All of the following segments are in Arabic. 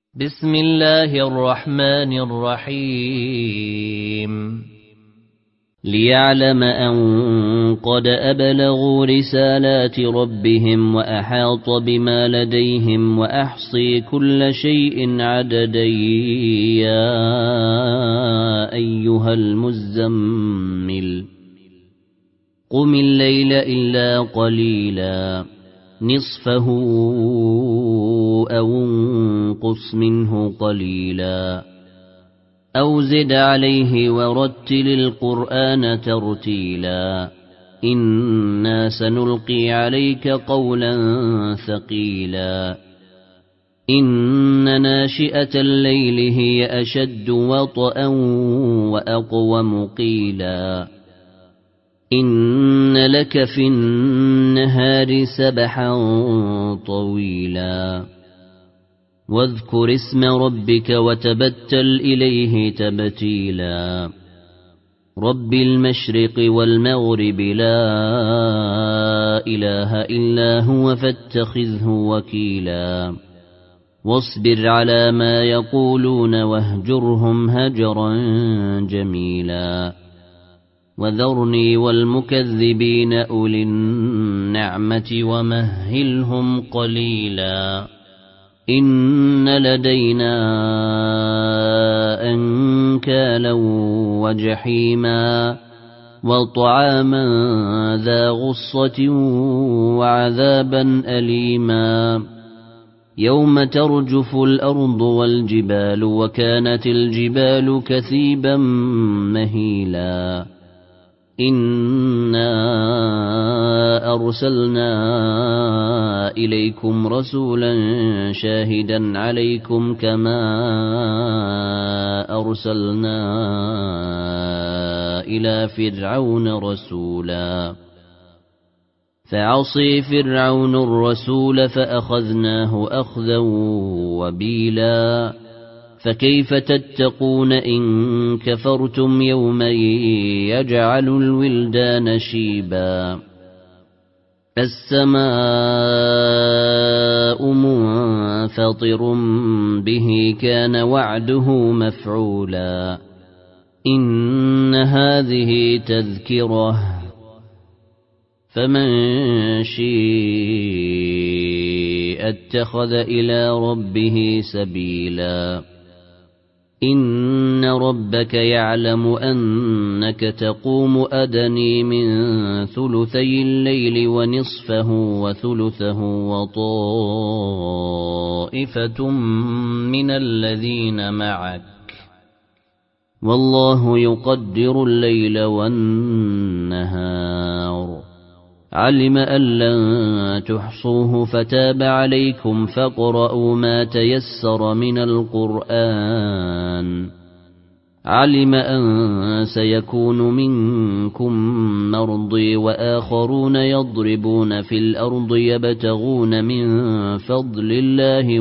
بسم الله الرحمن الرحيم ليعلم أن قد أبلغوا رسالات ربهم وأحاط بما لديهم وأحصي كل شيء عددا يا أيها المزمل قم الليل إلا قليلا نصفه أو انقص منه قليلا أو زد عليه ورتل القرآن ترتيلا إنا سنلقي عليك قولا ثقيلا إن ناشئة الليل هي أشد وطئا وأقوم قيلا إن لك في النهار سبحا طويلا واذكر اسم ربك وتبتل إليه تبتيلا رب المشرق والمغرب لا إله إلا هو فاتخذه وكيلا واصبر على ما يقولون واهجرهم هجرا جميلا وذرني والمكذبين أولي النعمة ومهلهم قليلا إن لدينا أنكالا وجحيما وطعاما ذا غصة وعذابا أليما يوم ترجف الأرض والجبال وكانت الجبال كثيبا مهيلا إنا أرسلنا إليكم رسولا شاهدا عليكم كما أرسلنا إلى فرعون رسولا فعصي فرعون الرسول فأخذناه أخذا وبيلا فكيف تتقون إن كفرتم يوما يجعل الولدان شيبا السماء منفطر به كان وعده مفعولا إن هذه تذكرة فمن شاء اتخذ إلى ربه سبيلا إن ربك يعلم أنك تقوم أدني من ثلثي الليل ونصفه وثلثه وطائفة من الذين معك والله يقدر الليل والنهار علم أن لن تحصوه فتاب عليكم فاقرؤوا ما تيسر من القرآن علم أن سيكون منكم مرضى وآخرون يضربون في الأرض يبتغون من فضل الله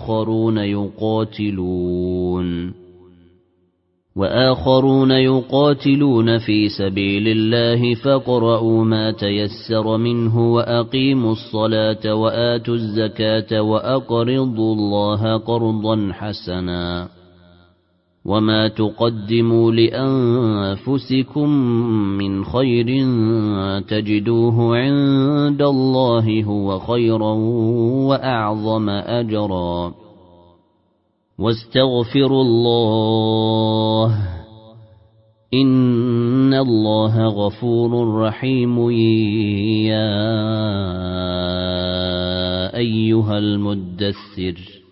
وآخرون يقاتلون في سبيل الله فاقرؤوا ما تيسر منه وأقيموا الصلاة وآتوا الزكاة وأقرضوا الله قرضا حسنا وما تقدموا لأنفسكم من خير تجدوه عند الله هو خيرا وأعظم أجرا واستغفروا الله إن الله غفور رحيم يا أيها المدثر